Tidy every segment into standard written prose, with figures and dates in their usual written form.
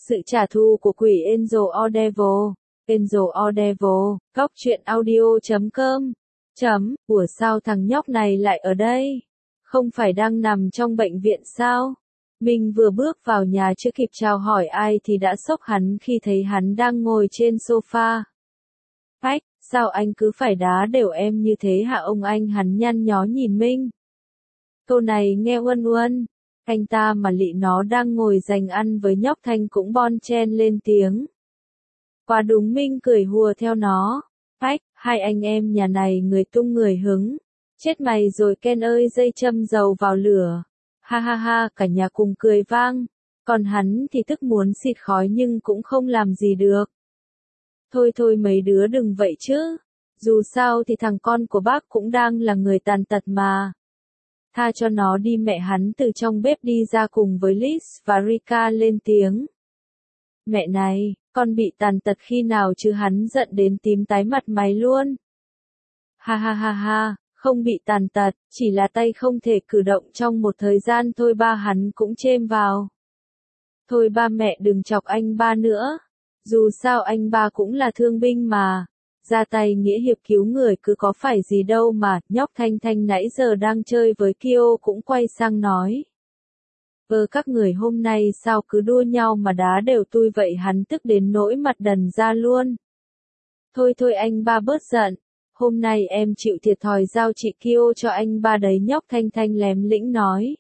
Sự trả thù của quỷ Angel or Devil. Angel or Devil, góc truyện audio.com. Ủa sao thằng nhóc này lại ở đây? Không phải đang nằm trong bệnh viện sao? Mình vừa bước vào nhà chưa kịp chào hỏi ai thì đã sốc hắn khi thấy hắn đang ngồi trên sofa. Ách, sao anh cứ phải đá đều em như thế hả ông anh? Hắn nhăn nhó nhìn Minh. Câu này nghe uân uân. Anh ta mà lị nó đang ngồi dành ăn với nhóc Thanh cũng bon chen lên tiếng. Quá đúng. Minh cười hùa theo nó. Ách, hai anh em nhà này người tung người hứng. Chết mày rồi Ken ơi, dây châm dầu vào lửa. Ha ha ha, cả nhà cùng cười vang. Còn hắn thì tức muốn xịt khói nhưng cũng không làm gì được. Thôi thôi mấy đứa đừng vậy chứ. Dù sao thì thằng con của bác cũng đang là người tàn tật mà. Tha cho nó đi. Mẹ hắn từ trong bếp đi ra cùng với Liz và Rika lên tiếng. Mẹ này, con bị tàn tật khi nào chứ? Hắn giận đến tím tái mặt mày luôn. Ha ha ha ha, không bị tàn tật, chỉ là tay không thể cử động trong một thời gian thôi. Ba hắn cũng chêm vào. Thôi ba mẹ đừng chọc anh ba nữa. Dù sao anh ba cũng là thương binh mà. Ra tay nghĩa hiệp cứu người cứ có phải gì đâu mà. Nhóc Thanh Thanh nãy giờ đang chơi với Kyo cũng quay sang nói. Các người hôm nay sao cứ đua nhau mà đá đều tôi vậy? Hắn tức đến nỗi mặt đần ra luôn. Thôi thôi anh ba bớt giận. Hôm nay em chịu thiệt thòi giao chị Kyo cho anh ba đấy. Nhóc Thanh Thanh lém lĩnh nói.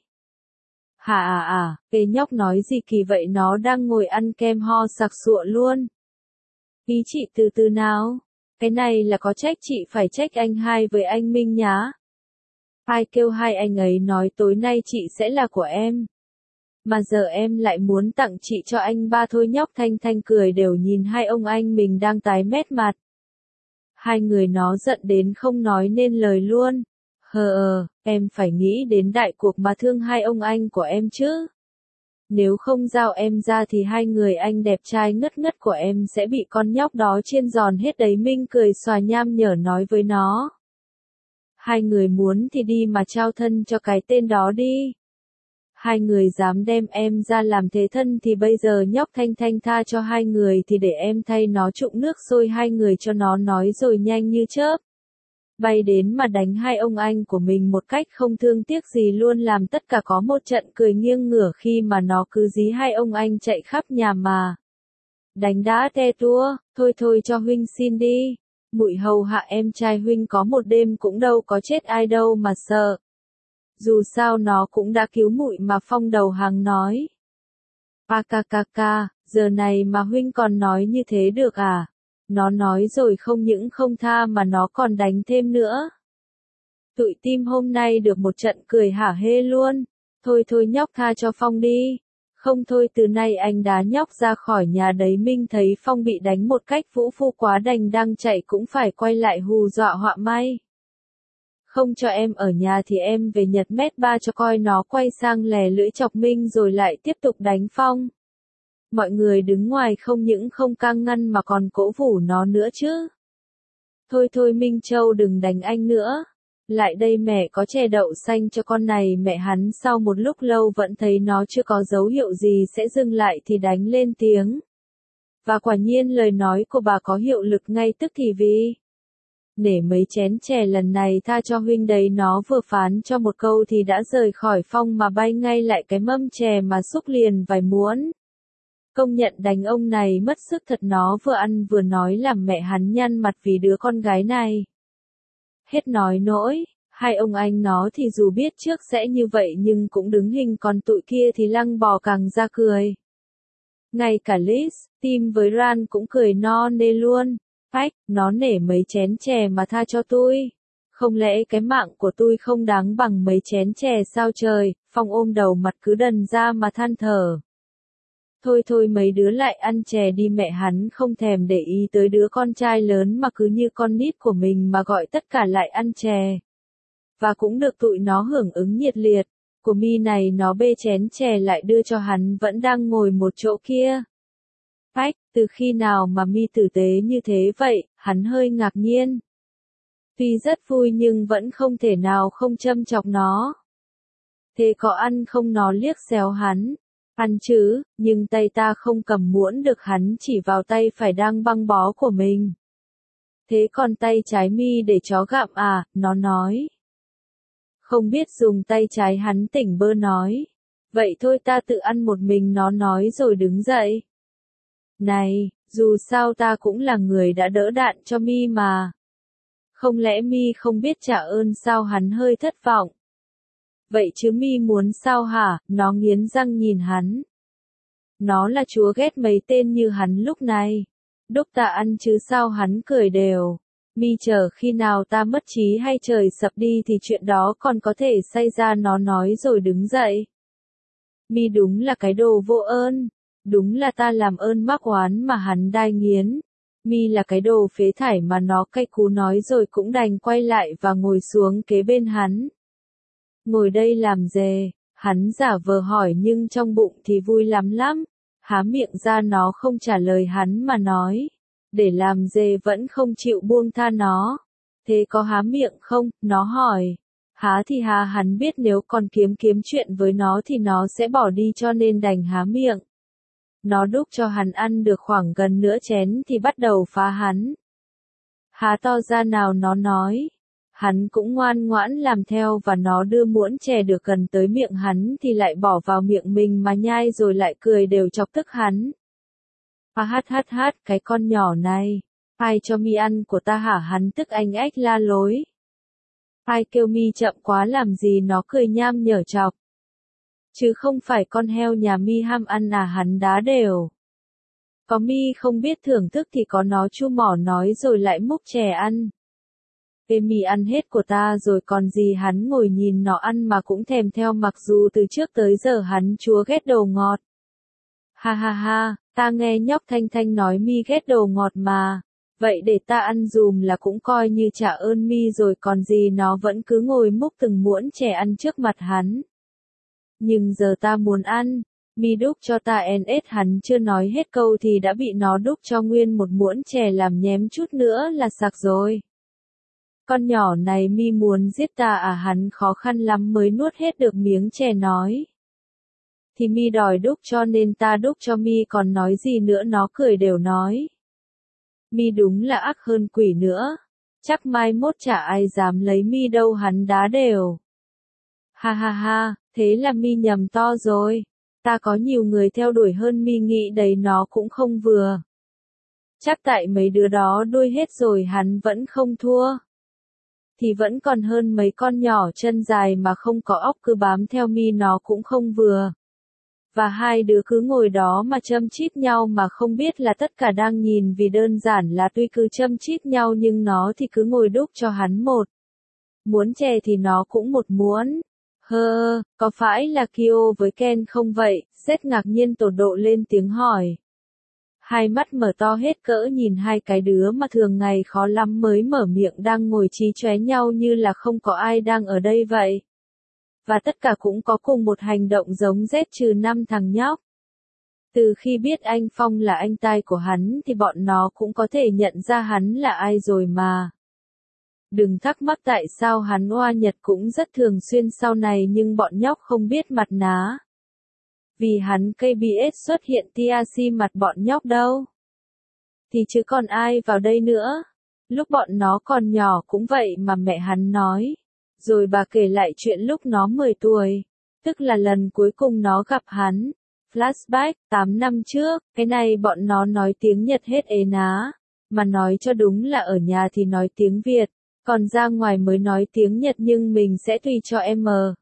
Hả cái nhóc nói gì kỳ vậy? Nó đang ngồi ăn kem ho sặc sụa luôn. Ý chị từ từ nào. Cái này là có trách chị phải trách anh hai với anh Minh nhá. Ai kêu hai anh ấy nói tối nay chị sẽ là của em. Mà giờ em lại muốn tặng chị cho anh ba thôi. Nhóc Thanh Thanh cười đều nhìn hai ông anh mình đang tái mét mặt. Hai người nó giận đến không nói nên lời luôn. Em phải nghĩ đến đại cuộc mà thương hai ông anh của em chứ. Nếu không giao em ra thì hai người anh đẹp trai ngất ngất của em sẽ bị con nhóc đó chiên giòn hết đấy. Minh cười xòa nham nhở nói với nó. Hai người muốn thì đi mà trao thân cho cái tên đó đi. Hai người dám đem em ra làm thế thân thì bây giờ nhóc Thanh Thanh tha cho hai người thì để em thay nó trụng nước sôi hai người cho nó nói rồi nhanh như chớp. Bay đến mà đánh hai ông anh của mình một cách không thương tiếc gì luôn, làm tất cả có một trận cười nghiêng ngửa khi mà nó cứ dí hai ông anh chạy khắp nhà mà. Đánh đã te tua, thôi thôi cho huynh xin đi. Mụi hầu hạ em trai huynh có một đêm cũng đâu có chết ai đâu mà sợ. Dù sao nó cũng đã cứu mụi mà. Phong đầu hàng nói. Giờ này mà huynh còn nói như thế được à? Nó nói rồi không những không tha mà nó còn đánh thêm nữa. Tụi Tim hôm nay được một trận cười hả hê luôn. Thôi thôi nhóc tha cho Phong đi. Không thôi từ nay anh đá nhóc ra khỏi nhà đấy. Minh thấy Phong bị đánh một cách vũ phu quá đành đang chạy cũng phải quay lại hù dọa họa may. Không cho em ở nhà thì em về Nhật mét ba cho coi. Nó quay sang lè lưỡi chọc Minh rồi lại tiếp tục đánh Phong. Mọi người đứng ngoài không những không can ngăn mà còn cổ vũ nó nữa chứ. Thôi thôi Minh Châu đừng đánh anh nữa. Lại đây mẹ có chè đậu xanh cho con này. Mẹ hắn sau một lúc lâu vẫn thấy nó chưa có dấu hiệu gì sẽ dừng lại thì đánh lên tiếng. Và quả nhiên lời nói của bà có hiệu lực ngay tức thì. Vì nể mấy chén chè lần này tha cho huynh đấy. Nó vừa phán cho một câu thì đã rời khỏi Phong mà bay ngay lại cái mâm chè mà xúc liền vài muỗng. Công nhận đánh ông này mất sức thật. Nó vừa ăn vừa nói làm mẹ hắn nhăn mặt vì đứa con gái này. Hết nói nỗi, hai ông anh nó thì dù biết trước sẽ như vậy nhưng cũng đứng hình, còn tụi kia thì lăng bò càng ra cười. Ngay cả Liz, Tim với Ran cũng cười no nê luôn. Ách, nó nể mấy chén chè mà tha cho tôi. Không lẽ cái mạng của tôi không đáng bằng mấy chén chè sao trời? Phong ôm đầu mặt cứ đần ra mà than thở. Thôi thôi mấy đứa lại ăn chè đi. Mẹ hắn không thèm để ý tới đứa con trai lớn mà cứ như con nít của mình mà gọi tất cả lại ăn chè. Và cũng được tụi nó hưởng ứng nhiệt liệt. Của Mi này nó bê chén chè lại đưa cho hắn vẫn đang ngồi một chỗ kia. Ách, từ khi nào mà Mi tử tế như thế vậy? Hắn hơi ngạc nhiên. Tuy rất vui nhưng vẫn không thể nào không châm chọc nó. Thế có ăn không? Nó liếc xéo hắn. Ăn chứ, nhưng tay ta không cầm muỗng được, hắn chỉ vào tay phải đang băng bó của mình. Thế còn tay trái mi để chó gặm à, nó nói. Không biết dùng tay trái, hắn tỉnh bơ nói. Vậy thôi ta tự ăn một mình, nó nói rồi đứng dậy. Này, dù sao ta cũng là người đã đỡ đạn cho mi mà. Không lẽ mi không biết trả ơn sao, hắn hơi thất vọng. Vậy chứ mi muốn sao hả, nó nghiến răng nhìn hắn. Nó là chúa ghét mấy tên như hắn lúc này. Đúc ta ăn chứ sao, hắn cười đều. Mi chờ khi nào ta mất trí hay trời sập đi thì chuyện đó còn có thể xảy ra, nó nói rồi đứng dậy. Mi đúng là cái đồ vô ơn. Đúng là ta làm ơn mắc oán mà hắn đai nghiến. Mi là cái đồ phế thải mà nó cay cú, nói rồi cũng đành quay lại và ngồi xuống kế bên hắn. Ngồi đây làm gì? Hắn giả vờ hỏi nhưng trong bụng thì vui lắm lắm. Há miệng ra nó không trả lời hắn mà nói. Để làm gì vẫn không chịu buông tha nó. Thế có há miệng không? Nó hỏi. Há thì há, hắn biết nếu còn kiếm chuyện với nó thì nó sẽ bỏ đi cho nên đành há miệng. Nó đút cho hắn ăn được khoảng gần nửa chén thì bắt đầu phá hắn. Há to ra nào, nó nói. Hắn cũng ngoan ngoãn làm theo và nó đưa muỗng chè được gần tới miệng hắn thì lại bỏ vào miệng mình mà nhai rồi lại cười đều chọc tức hắn. Hát, cái con nhỏ này. Ai cho mi ăn của ta hả, hắn tức anh ách la lối. Ai kêu mi chậm quá làm gì, nó cười nham nhở chọc. Chứ không phải con heo nhà mi ham ăn à, hắn đá đều. Có mi không biết thưởng thức thì có nó chu mỏ nói rồi lại múc chè ăn. Ê mi ăn hết của ta rồi còn gì, hắn ngồi nhìn nó ăn mà cũng thèm theo, mặc dù từ trước tới giờ hắn chúa ghét đồ ngọt. Ha, ta nghe nhóc Thanh Thanh nói mi ghét đồ ngọt mà. Vậy để ta ăn dùm là cũng coi như trả ơn mi rồi còn gì, nó vẫn cứ ngồi múc từng muỗng chè ăn trước mặt hắn. Nhưng giờ ta muốn ăn, mi đúc cho ta NS, hắn chưa nói hết câu thì đã bị nó đúc cho nguyên một muỗng chè, làm nhém chút nữa là sặc rồi. Con nhỏ này mi muốn giết ta à, hắn khó khăn lắm mới nuốt hết được miếng chè nói. Thì mi đòi đúc cho nên ta đúc cho mi, còn nói gì nữa, nó cười đều nói. Mi đúng là ác hơn quỷ nữa. Chắc mai mốt chả ai dám lấy mi đâu, hắn đá đều. Ha, thế là mi nhầm to rồi. Ta có nhiều người theo đuổi hơn mi nghĩ đấy, nó cũng không vừa. Chắc tại mấy đứa đó đuôi hết rồi hắn vẫn không thua. Thì vẫn còn hơn mấy con nhỏ chân dài mà không có óc cứ bám theo mi, nó cũng không vừa. Và hai đứa cứ ngồi đó mà châm chít nhau mà không biết là tất cả đang nhìn, vì đơn giản là tuy cứ châm chít nhau nhưng nó thì cứ ngồi đúc cho hắn một muỗng chè thì nó cũng một muỗng. Có phải là Kyo với Ken không vậy? Seth ngạc nhiên tột độ lên tiếng hỏi. Hai mắt mở to hết cỡ nhìn hai cái đứa mà thường ngày khó lắm mới mở miệng đang ngồi chí chóe nhau như là không có ai đang ở đây vậy. Và tất cả cũng có cùng một hành động giống Z-5 thằng nhóc. Từ khi biết anh Phong là anh trai của hắn thì bọn nó cũng có thể nhận ra hắn là ai rồi mà. Đừng thắc mắc tại sao hắn oa Nhật cũng rất thường xuyên sau này, nhưng bọn nhóc không biết mặt ná. Vì hắn KBS xuất hiện TRC mặt bọn nhóc đâu. Thì chứ còn ai vào đây nữa. Lúc bọn nó còn nhỏ cũng vậy mà, mẹ hắn nói. Rồi bà kể lại chuyện lúc nó 10 tuổi. Tức là lần cuối cùng nó gặp hắn. Flashback, 8 năm trước, cái này bọn nó nói tiếng Nhật hết ế ná. Mà nói cho đúng là ở nhà thì nói tiếng Việt. Còn ra ngoài mới nói tiếng Nhật, nhưng mình sẽ tùy cho em.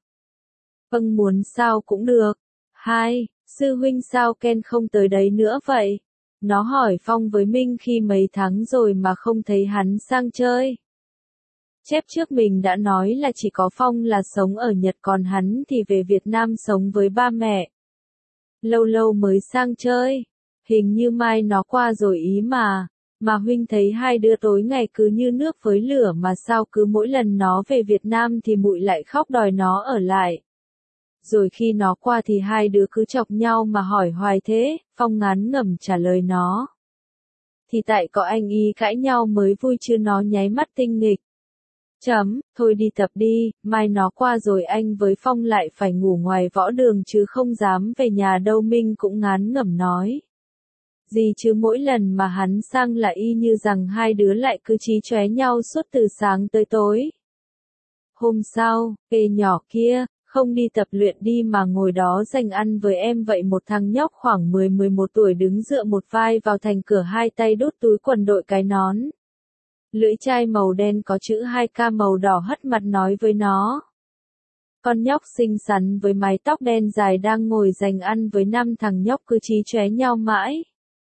Vâng, muốn sao cũng được. Hai, sư huynh sao Ken không tới đấy nữa vậy? Nó hỏi Phong với Minh khi mấy tháng rồi mà không thấy hắn sang chơi. Chép trước mình đã nói là chỉ có Phong là sống ở Nhật, còn hắn thì về Việt Nam sống với ba mẹ. Lâu lâu mới sang chơi. Hình như mai nó qua rồi ý mà. Mà huynh thấy hai đứa tối ngày cứ như nước với lửa mà sao cứ mỗi lần nó về Việt Nam thì muội lại khóc đòi nó ở lại. Rồi khi nó qua thì hai đứa cứ chọc nhau mà hỏi hoài thế, Phong ngán ngẩm trả lời nó. Thì tại có anh ý cãi nhau mới vui chứ, nó nháy mắt tinh nghịch. Thôi đi tập đi, mai nó qua rồi anh với Phong lại phải ngủ ngoài võ đường chứ không dám về nhà đâu. Minh cũng ngán ngẩm nói. Gì chứ mỗi lần mà hắn sang là y như rằng hai đứa lại cứ chí chóe nhau suốt từ sáng tới tối. Hôm sau, ê nhỏ kia, không đi tập luyện đi mà ngồi đó dành ăn với em vậy. Một thằng nhóc khoảng 10-11 tuổi đứng dựa một vai vào thành cửa, hai tay đút túi quần đội cái nón. Lưỡi chai màu đen có chữ 2K màu đỏ hất mặt nói với nó. Con nhóc xinh xắn với mái tóc đen dài đang ngồi dành ăn với 5 thằng nhóc cứ chí chóe nhau mãi.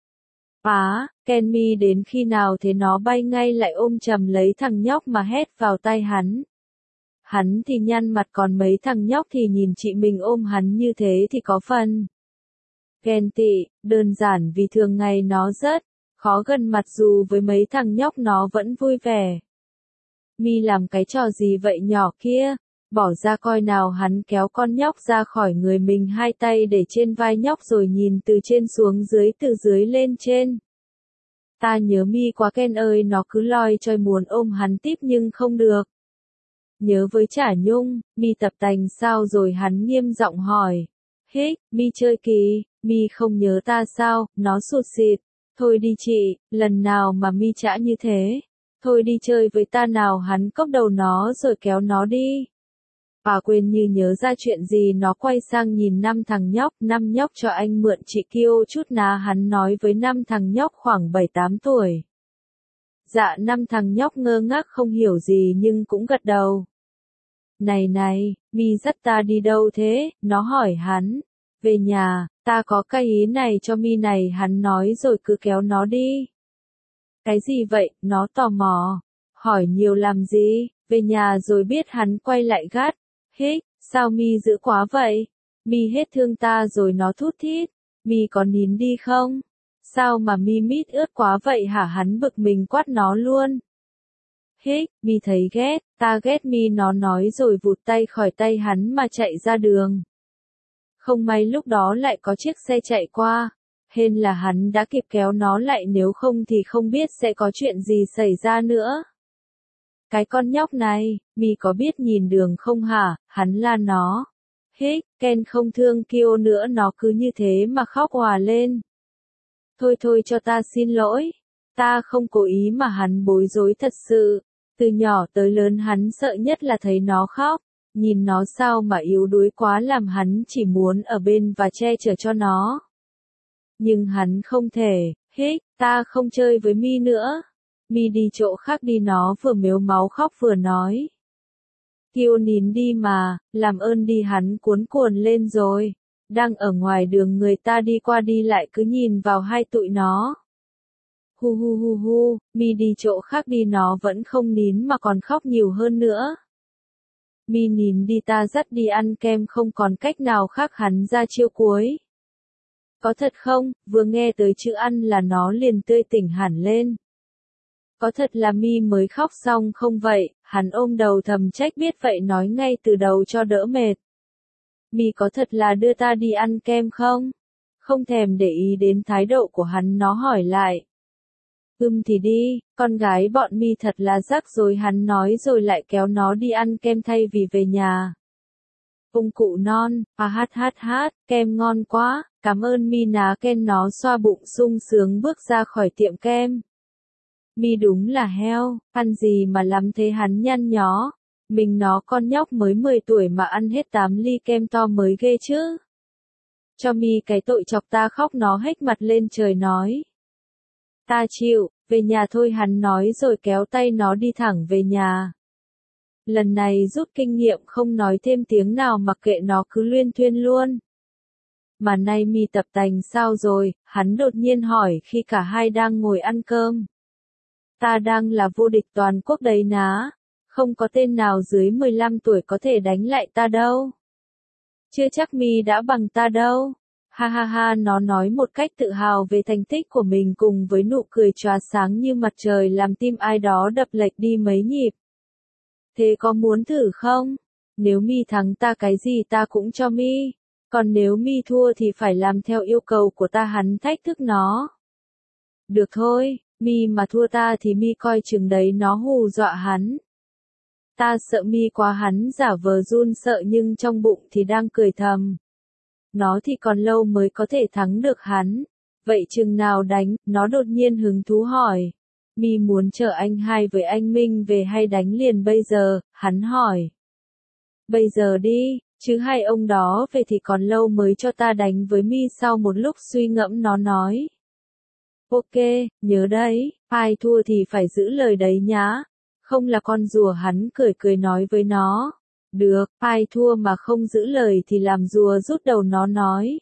Kenmi đến khi nào thế nó bay ngay lại ôm chầm lấy thằng nhóc mà hét vào tai hắn. Hắn thì nhăn mặt, còn mấy thằng nhóc thì nhìn chị mình ôm hắn như thế thì có phần ghen tị, đơn giản vì thường ngày nó rất khó gần mặt, dù với mấy thằng nhóc nó vẫn vui vẻ. Mi làm cái trò gì vậy nhỏ kia? Bỏ ra coi nào. Hắn kéo con nhóc ra khỏi người mình, hai tay để trên vai nhóc rồi nhìn từ trên xuống dưới, từ dưới lên trên. Ta nhớ Mi quá Ken ơi, nó cứ loi choi muốn ôm hắn tiếp nhưng không được. Nhớ với Chả Nhung, Mi tập tành sao rồi? Hắn nghiêm giọng hỏi. Mi chơi kỳ, Mi không nhớ ta sao? Nó sụt sịt. Thôi đi chị, lần nào mà Mi chả như thế. Thôi đi chơi với ta nào. Hắn cốc đầu nó rồi kéo nó đi. Quên như nhớ ra chuyện gì, nó quay sang nhìn 5 thằng nhóc. 5 nhóc cho anh mượn chị Kiêu chút ná, hắn nói với 5 thằng nhóc khoảng 7-8 tuổi. Dạ 5 thằng nhóc ngơ ngác không hiểu gì nhưng cũng gật đầu. Này, Mi dắt ta đi đâu thế? Nó hỏi hắn. Về nhà, ta có cái ý này cho Mi này, hắn nói rồi cứ kéo nó đi. Cái gì vậy? Nó tò mò. Hỏi nhiều làm gì? Về nhà rồi biết. Hắn quay lại gắt. Sao Mi dữ quá vậy? Mi hết thương ta rồi. Nó thút thít. Mi có nín đi không? Sao mà Mi mít ướt quá vậy hả? Hắn bực mình quát nó luôn. Mi thấy ghét, ta ghét Mi, nó nói rồi vụt tay khỏi tay hắn mà chạy ra đường. Không may lúc đó lại có chiếc xe chạy qua. Hên là hắn đã kịp kéo nó lại, nếu không thì không biết sẽ có chuyện gì xảy ra nữa. Cái con nhóc này, Mi có biết nhìn đường không hả? Hắn la nó. Ken không thương Kiêu nữa, nó cứ như thế mà khóc òa lên. Thôi cho ta xin lỗi. Ta không cố ý mà. Hắn bối rối thật sự. Từ nhỏ tới lớn hắn sợ nhất là thấy nó khóc. Nhìn nó sao mà yếu đuối quá, làm hắn chỉ muốn ở bên và che chở cho nó. Nhưng hắn không thể. Ta không chơi với Mi nữa. Mi đi chỗ khác đi. Nó vừa mếu máu khóc vừa nói. Kiêu nín đi mà, làm ơn đi. Hắn cuốn cuồng lên rồi. Đang ở ngoài đường người ta đi qua đi lại cứ nhìn vào hai tụi nó. Hu, Mi đi chỗ khác đi. Nó vẫn không nín mà còn khóc nhiều hơn nữa. Mi nín đi, ta dắt đi ăn kem, không còn cách nào khác. Hắn ra chiêu cuối. Có thật không? Vừa nghe tới chữ ăn là nó liền tươi tỉnh hẳn lên. Có thật là Mi mới khóc xong không vậy? Hắn ôm đầu thầm trách, biết vậy nói ngay từ đầu cho đỡ mệt. Mi có thật là đưa ta đi ăn kem không? Không thèm để ý đến thái độ của hắn, nó hỏi lại. Thì đi, con gái bọn Mi thật là rắc rồi. Hắn nói rồi lại kéo nó đi ăn kem thay vì về nhà. Ông cụ non, kem ngon quá, cảm ơn Mi ná. Ken nó xoa bụng sung sướng bước ra khỏi tiệm kem. Mi đúng là heo, ăn gì mà lắm thế? Hắn nhăn nhó. Mình nó con nhóc mới 10 tuổi mà ăn hết 8 ly kem to mới ghê chứ. Cho Mi cái tội chọc ta khóc. Nó hếch mặt lên trời nói. Ta chịu, về nhà thôi. Hắn nói rồi kéo tay nó đi thẳng về nhà. Lần này rút kinh nghiệm không nói thêm tiếng nào, mặc kệ nó cứ luyên thuyên luôn. Mà nay Mi tập tành sao rồi? Hắn đột nhiên hỏi khi cả hai đang ngồi ăn cơm. Ta đang là vô địch toàn quốc đấy ná. Không có tên nào dưới 15 tuổi có thể đánh lại ta đâu. Chưa chắc Mi đã bằng ta đâu. Ha, nó nói một cách tự hào về thành tích của mình cùng với nụ cười chóa sáng như mặt trời, làm tim ai đó đập lệch đi mấy nhịp. Thế có muốn thử không? Nếu Mi thắng ta cái gì ta cũng cho Mi. Còn nếu Mi thua thì phải làm theo yêu cầu của ta. Hắn thách thức nó. Được thôi, Mi mà thua ta thì Mi coi chừng đấy. Nó hù dọa hắn. Ta sợ Mi quá, hắn giả vờ run sợ nhưng trong bụng thì đang cười thầm. Nó thì còn lâu mới có thể thắng được hắn. Vậy chừng nào đánh, nó đột nhiên hứng thú hỏi. Mi muốn chờ anh hai với anh Minh về hay đánh liền bây giờ, hắn hỏi. Bây giờ đi, chứ hai ông đó về thì còn lâu mới cho ta đánh với Mi. Sau một lúc suy ngẫm nó nói. Ok, nhớ đấy, ai thua thì phải giữ lời đấy nhá. Không là con rùa, hắn cười cười nói với nó. Được, ai thua mà không giữ lời thì làm rùa rút đầu, nó nói.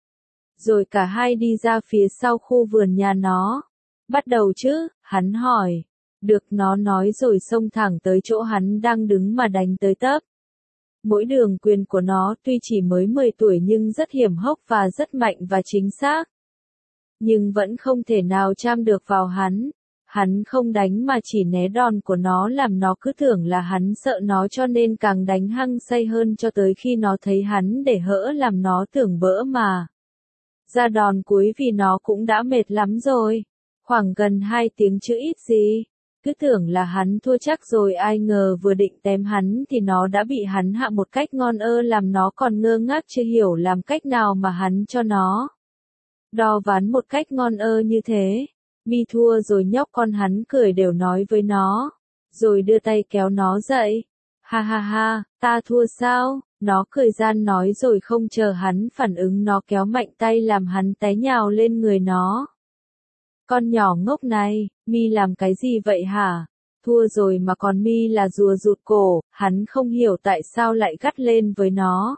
Rồi cả hai đi ra phía sau khu vườn nhà nó. Bắt đầu chứ, hắn hỏi. Được, nó nói rồi xông thẳng tới chỗ hắn đang đứng mà đánh tới tấp. Mỗi đường quyền của nó tuy chỉ mới 10 tuổi nhưng rất hiểm hóc và rất mạnh và chính xác. Nhưng vẫn không thể nào chạm được vào hắn. Hắn không đánh mà chỉ né đòn của nó, làm nó cứ tưởng là hắn sợ nó cho nên càng đánh hăng say hơn cho tới khi nó thấy hắn để hỡ làm nó tưởng bỡ mà. Ra đòn cuối vì nó cũng đã mệt lắm rồi. Khoảng gần 2 tiếng chứ ít gì. Cứ tưởng là hắn thua chắc rồi, ai ngờ vừa định tém hắn thì nó đã bị hắn hạ một cách ngon làm nó còn ngơ ngác chưa hiểu làm cách nào mà hắn cho nó đo ván một cách ngon như thế. Mi thua rồi nhóc con, hắn cười đều nói với nó, rồi đưa tay kéo nó dậy. Ha ha ha, ta thua sao? Nó cười gian nói rồi không chờ hắn phản ứng nó kéo mạnh tay làm hắn té nhào lên người nó. Con nhỏ ngốc này, Mi làm cái gì vậy hả? Thua rồi mà còn Mi là rùa rụt cổ, hắn không hiểu tại sao lại gắt lên với nó.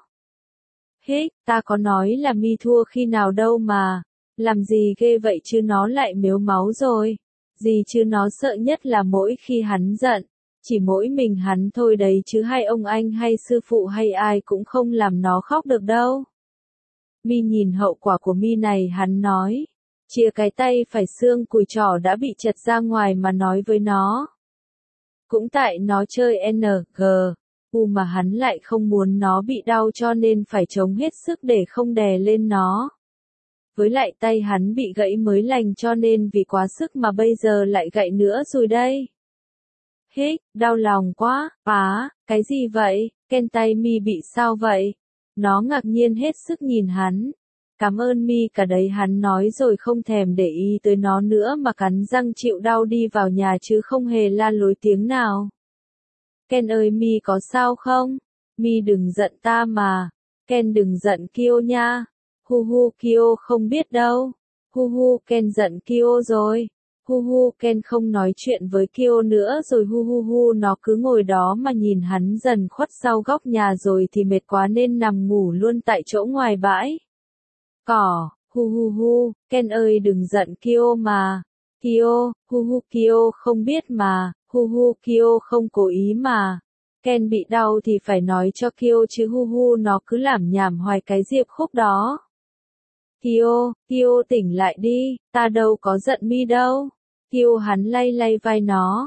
Hế, ta có nói là Mi thua khi nào đâu mà. Làm gì ghê vậy chứ, nó lại mếu máu rồi. Gì chứ, nó sợ nhất là mỗi khi hắn giận. Chỉ mỗi mình hắn thôi đấy chứ hai ông anh hay sư phụ hay ai cũng không làm nó khóc được đâu. Mi nhìn hậu quả của Mi này, hắn nói. Chia cái tay phải, xương cùi trỏ đã bị chật ra ngoài mà nói với nó. Cũng tại nó chơi NG. Mà hắn lại không muốn nó bị đau cho nên phải chống hết sức để không đè lên nó. Với lại tay hắn bị gãy mới lành cho nên vì quá sức mà bây giờ lại gãy nữa rồi đây. Hích, đau lòng quá, cái gì vậy, Ken tay Mi bị sao vậy? Nó ngạc nhiên hết sức nhìn hắn. Cảm ơn Mi cả đấy, hắn nói rồi không thèm để ý tới nó nữa mà cắn răng chịu đau đi vào nhà chứ không hề la lối tiếng nào. Ken ơi, Mi có sao không? Mi đừng giận ta mà. Ken đừng giận Kyo nha. Kyo không biết đâu. Ken giận Kyo rồi. Ken không nói chuyện với Kyo nữa rồi. Nó cứ ngồi đó mà nhìn hắn dần khuất sau góc nhà rồi thì mệt quá nên nằm ngủ luôn tại chỗ ngoài bãi cỏ. Ken ơi đừng giận Kyo mà. Kyo không biết mà. Kyo không cố ý mà. Ken bị đau thì phải nói cho Kyo chứ. Nó cứ lảm nhảm hoài cái diệp khúc đó. Kyo tỉnh lại đi, ta đâu có giận Mi đâu. Kyo hắn lay lay vai nó.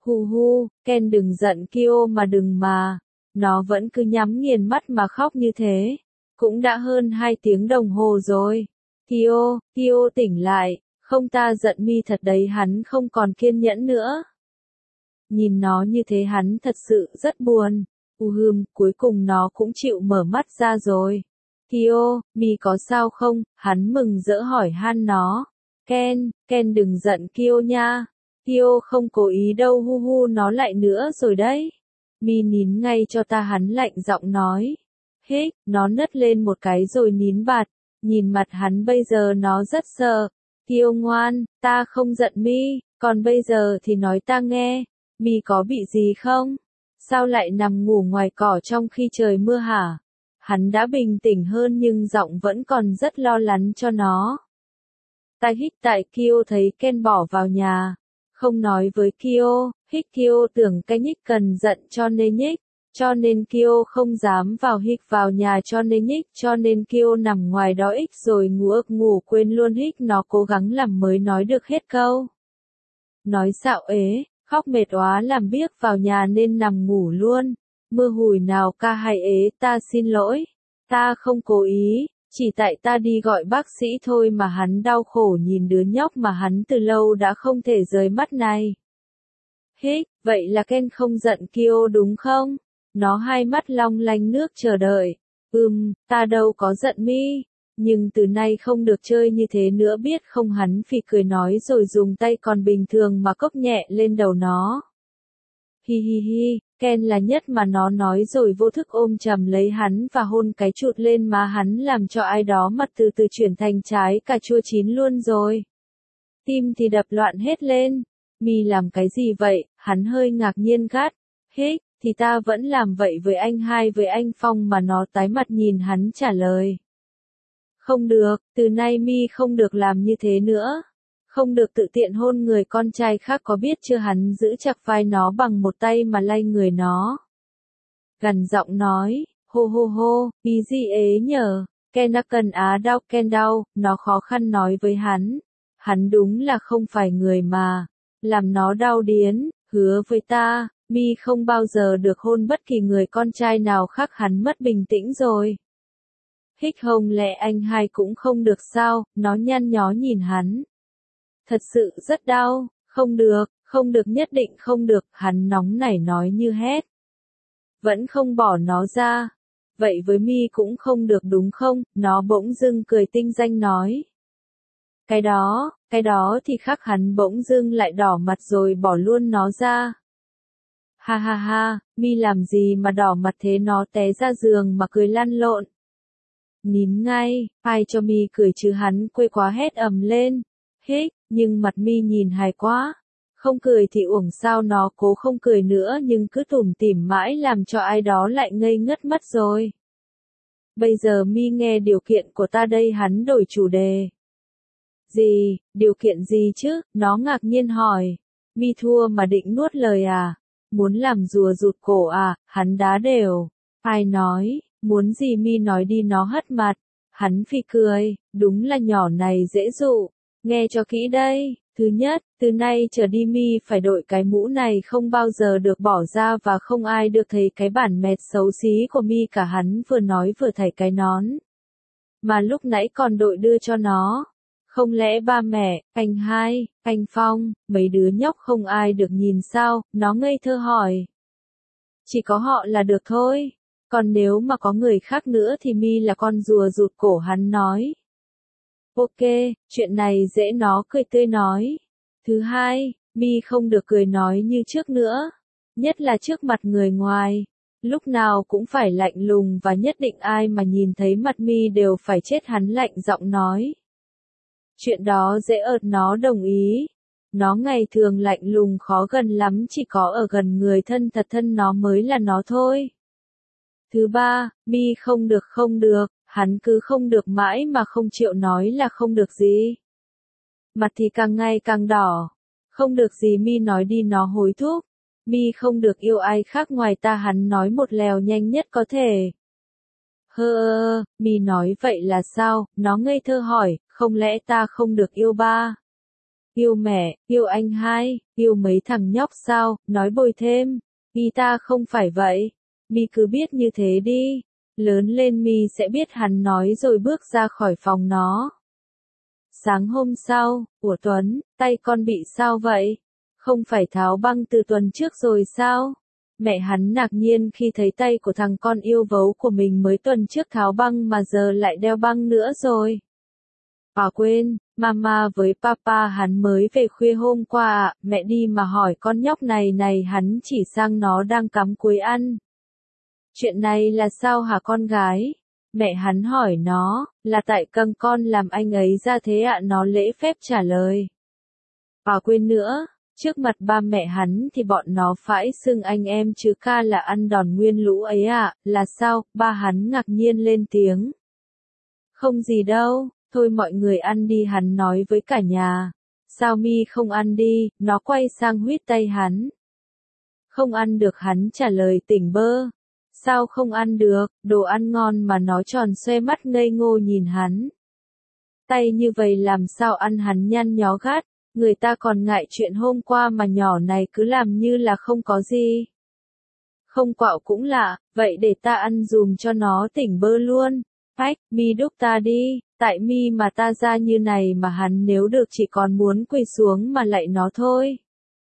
Ken đừng giận Kyo mà đừng mà. Nó vẫn cứ nhắm nghiền mắt mà khóc như thế. Cũng đã hơn 2 tiếng đồng hồ rồi. Kyo tỉnh lại, không ta giận Mi thật đấy, hắn không còn kiên nhẫn nữa. Nhìn nó như thế hắn thật sự rất buồn. Cuối cùng nó cũng chịu mở mắt ra rồi. Kyo, Mi có sao không? Hắn mừng rỡ hỏi han nó. Ken đừng giận Kyo nha. Kyo không cố ý đâu. Nó lại nữa rồi đấy. Mi nín ngay cho ta, hắn lạnh giọng nói. Hích, nó nấc lên một cái rồi nín bạt. Nhìn mặt hắn bây giờ nó rất sợ. Kyo ngoan, ta không giận Mi, còn bây giờ thì nói ta nghe. Mi có bị gì không? Sao lại nằm ngủ ngoài cỏ trong khi trời mưa hả? Hắn đã bình tĩnh hơn nhưng giọng vẫn còn rất lo lắng cho nó. Ta hít tại Kyo thấy Ken bỏ vào nhà. Không nói với Kyo, Kyo tưởng cái nhích cần giận cho nên nhích. Cho nên Kyo không dám vào nhà cho nên Kyo nằm ngoài đó rồi ngủ quên luôn nó cố gắng làm mới nói được hết câu. Nói xạo ế, khóc mệt quá làm biếc vào nhà nên nằm ngủ luôn. Mưa hùi nào ca hay ế, ta xin lỗi. Ta không cố ý, chỉ tại ta đi gọi bác sĩ thôi mà. Hắn đau khổ nhìn đứa nhóc mà hắn từ lâu đã không thể rời mắt này. Hích, vậy là Ken không giận Kyo đúng không? Nó hai mắt long lanh nước chờ đợi. Ta đâu có giận mi. Nhưng từ nay không được chơi như thế nữa biết không, hắn phì cười nói rồi dùng tay còn bình thường mà cốc nhẹ lên đầu nó. Hi hi hi, Ken là nhất mà nó nói rồi vô thức ôm chầm lấy hắn và hôn cái chụt lên má hắn làm cho ai đó mặt từ từ chuyển thành trái cà chua chín luôn rồi. Tim thì đập loạn hết lên. Mi làm cái gì vậy? Hắn hơi ngạc nhiên gắt. Hích, thì ta vẫn làm vậy với anh hai với anh Phong mà. Nó tái mặt nhìn hắn trả lời. Không được, từ nay Mi không được làm như thế nữa. Không được tự tiện hôn người con trai khác có biết chưa? Hắn giữ chặt vai nó bằng một tay mà lay người nó. Gằn giọng nói, hô hô hô, ý gì ế nhờ, Ken đã cần á đau Ken đau, nó khó khăn nói với hắn. Hắn đúng là không phải người mà. Làm nó đau điến, hứa với ta, Mi không bao giờ được hôn bất kỳ người con trai nào khác. Hắn mất bình tĩnh rồi. Hích hông lẽ anh hai cũng không được sao? Nó nhăn nhó nhìn hắn. Thật sự rất đau, không được nhất định không được, hắn nóng nảy nói như hét. Vẫn không bỏ nó ra. Vậy với Mi cũng không được đúng không? Nó bỗng dưng cười tinh danh nói. Cái đó thì khác. Hắn bỗng dưng lại đỏ mặt rồi bỏ luôn nó ra. Ha ha ha, Mi làm gì mà đỏ mặt thế? Nó té ra giường mà cười lăn lộn. Nín ngay, ai cho Mi cười chứ? Hắn quê quá hét ầm lên. Hích, nhưng mặt Mi nhìn hài quá. Không cười thì uổng sao? Nó cố không cười nữa nhưng cứ tủm tỉm mãi làm cho ai đó lại ngây ngất mất rồi. Bây giờ Mi nghe điều kiện của ta đây. Hắn đổi chủ đề. Gì, điều kiện gì chứ? Nó ngạc nhiên hỏi. Mi thua mà định nuốt lời à? Muốn làm rùa rụt cổ à? Hắn đá đều. Ai nói, muốn gì Mi nói đi. Nó hất mặt. Hắn phì cười, đúng là nhỏ này dễ dụ. Nghe cho kỹ đây. Thứ nhất, từ nay trở đi Mi phải đội cái mũ này không bao giờ được bỏ ra và không ai được thấy cái bản mẹt xấu xí của Mi cả. Hắn vừa nói vừa thảy cái nón mà lúc nãy còn đội đưa cho nó. Không lẽ ba mẹ, anh hai, anh Phong, mấy đứa nhóc không ai được nhìn sao? Nó ngây thơ hỏi. Chỉ có họ là được thôi. Còn nếu mà có người khác nữa thì Mi là con rùa rụt cổ. Hắn nói. Ok, chuyện này dễ. Nó cười tươi nói. Thứ hai, Mi không được cười nói như trước nữa. Nhất là trước mặt người ngoài. Lúc nào cũng phải lạnh lùng và nhất định ai mà nhìn thấy mặt Mi đều phải chết. Hắn lạnh giọng nói. Chuyện đó dễ ợt. Nó đồng ý. Nó ngày thường lạnh lùng khó gần lắm, chỉ có ở gần người thân thật thân nó mới là nó thôi. Thứ ba, Mi không được. Hắn cứ không được mãi mà không chịu nói là không được gì. Mặt thì càng ngày càng đỏ. Không được gì Mi nói đi. Nó hối thúc. Mi không được yêu ai khác ngoài ta. Hắn nói một lèo nhanh nhất có thể. Mi nói vậy là sao? Nó ngây thơ hỏi, không lẽ ta không được yêu ba? Yêu mẹ, yêu anh hai, yêu mấy thằng nhóc sao? Nói bồi thêm. Mi ta không phải vậy. Mi cứ biết như thế đi. Lớn lên Mi sẽ biết. Hắn nói rồi bước ra khỏi phòng nó. Sáng hôm sau, của Tuấn, tay con bị sao vậy? Không phải tháo băng từ tuần trước rồi sao? Mẹ hắn ngạc nhiên khi thấy tay của thằng con yêu gấu của mình mới tuần trước tháo băng mà giờ lại đeo băng nữa rồi. Quên, Mama với Papa hắn mới về khuya hôm qua ạ. Mẹ đi mà hỏi con nhóc này này. Hắn chỉ sang nó đang cắm cúi ăn. Chuyện này là sao hả con gái? Mẹ hắn hỏi nó, là tại con làm anh ấy ra thế ạ. Nó lễ phép trả lời. Quên nữa, trước mặt ba mẹ hắn thì bọn nó phải xưng anh em chứ ca là ăn đòn nguyên lũ ấy ạ. Là sao? Ba hắn ngạc nhiên lên tiếng. Không gì đâu, thôi mọi người ăn đi. Hắn nói với cả nhà. Sao Mi không ăn đi? Nó quay sang huýt tay hắn. Không ăn được. Hắn trả lời tỉnh bơ. Sao không ăn được? Đồ ăn ngon mà. Nó tròn xoe mắt ngây ngô nhìn hắn. Tay như vậy làm sao ăn? Hắn nhăn nhó gắt. Người ta còn ngại chuyện hôm qua mà nhỏ này cứ làm như là không có gì. Không quạo cũng lạ, vậy để ta ăn dùm cho nó tỉnh bơ luôn. Mi đúc ta đi, tại Mi mà ta ra như này mà. Hắn nếu được chỉ còn muốn quỳ xuống mà lạy nó thôi.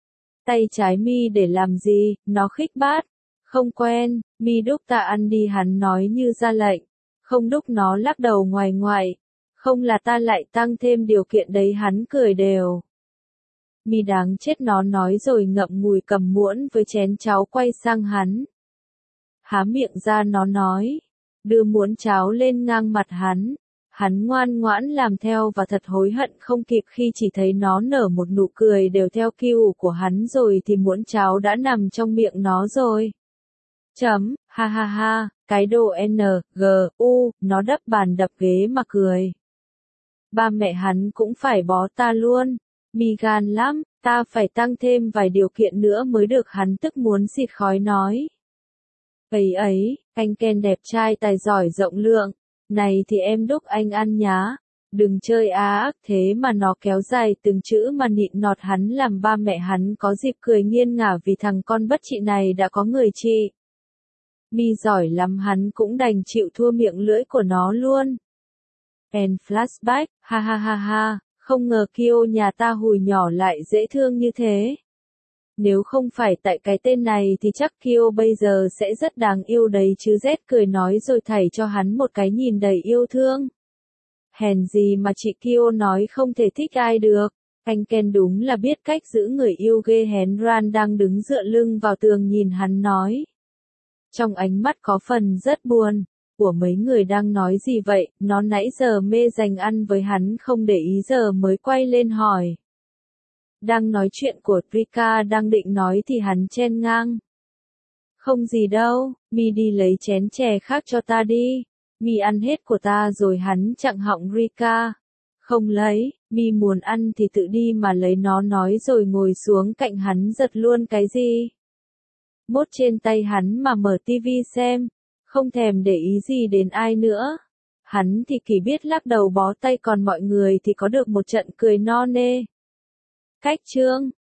Tay trái mi để làm gì, nó khích bác. Không quen, mi đúc ta ăn đi hắn nói như ra lệnh. Không đúc nó lắc đầu ngoài ngoại. Không là ta lại tăng thêm điều kiện đấy hắn cười đều. Mi đáng chết nó nói rồi ngậm ngùi cầm muỗng với chén cháo quay sang hắn. Há miệng ra nó nói. Đưa muỗng cháo lên ngang mặt hắn. Hắn ngoan ngoãn làm theo và thật hối hận không kịp khi chỉ thấy nó nở một nụ cười đều theo kiểu của hắn rồi thì muỗng cháo đã nằm trong miệng nó rồi. Ha ha ha, cái đồ nó đập bàn đập ghế mà cười. Ba mẹ hắn cũng phải bó ta luôn. Mi gan lắm, ta phải tăng thêm vài điều kiện nữa mới được hắn tức muốn xịt khói nói. Ấy, anh Ken đẹp trai tài giỏi rộng lượng. Này thì em đúc anh ăn nhá. Đừng chơi ác thế mà nó kéo dài từng chữ mà nịn nọt hắn làm ba mẹ hắn có dịp cười nghiêng ngả vì thằng con bất trị này đã có người chị. Mi giỏi lắm hắn cũng đành chịu thua miệng lưỡi của nó luôn. And flashback, ha ha ha ha, không ngờ Kyo nhà ta hồi nhỏ lại dễ thương như thế. Nếu không phải tại cái tên này thì chắc Kyo bây giờ sẽ rất đáng yêu đấy chứ. Z cười nói rồi thảy cho hắn một cái nhìn đầy yêu thương. Hèn gì mà chị Kyo nói không thể thích ai được. Anh Ken đúng là biết cách giữ người yêu ghê hén. Ran đang đứng dựa lưng vào tường nhìn hắn nói. Trong ánh mắt có phần rất buồn. Của mấy người đang nói gì vậy, nó nãy giờ mê dành ăn với hắn không để ý giờ mới quay lên hỏi. Đang nói chuyện của Rika đang định nói thì hắn chen ngang. Không gì đâu, mi đi lấy chén chè khác cho ta đi. Mi ăn hết của ta rồi hắn chặn họng Rika. Không lấy, mi muốn ăn thì tự đi mà lấy nó nói rồi ngồi xuống cạnh hắn giật luôn cái gì. Mốt trên tay hắn mà mở tivi xem. Không thèm để ý gì đến ai nữa. Hắn thì chỉ biết lắc đầu bó tay còn mọi người thì có được một trận cười no nê. Cách chương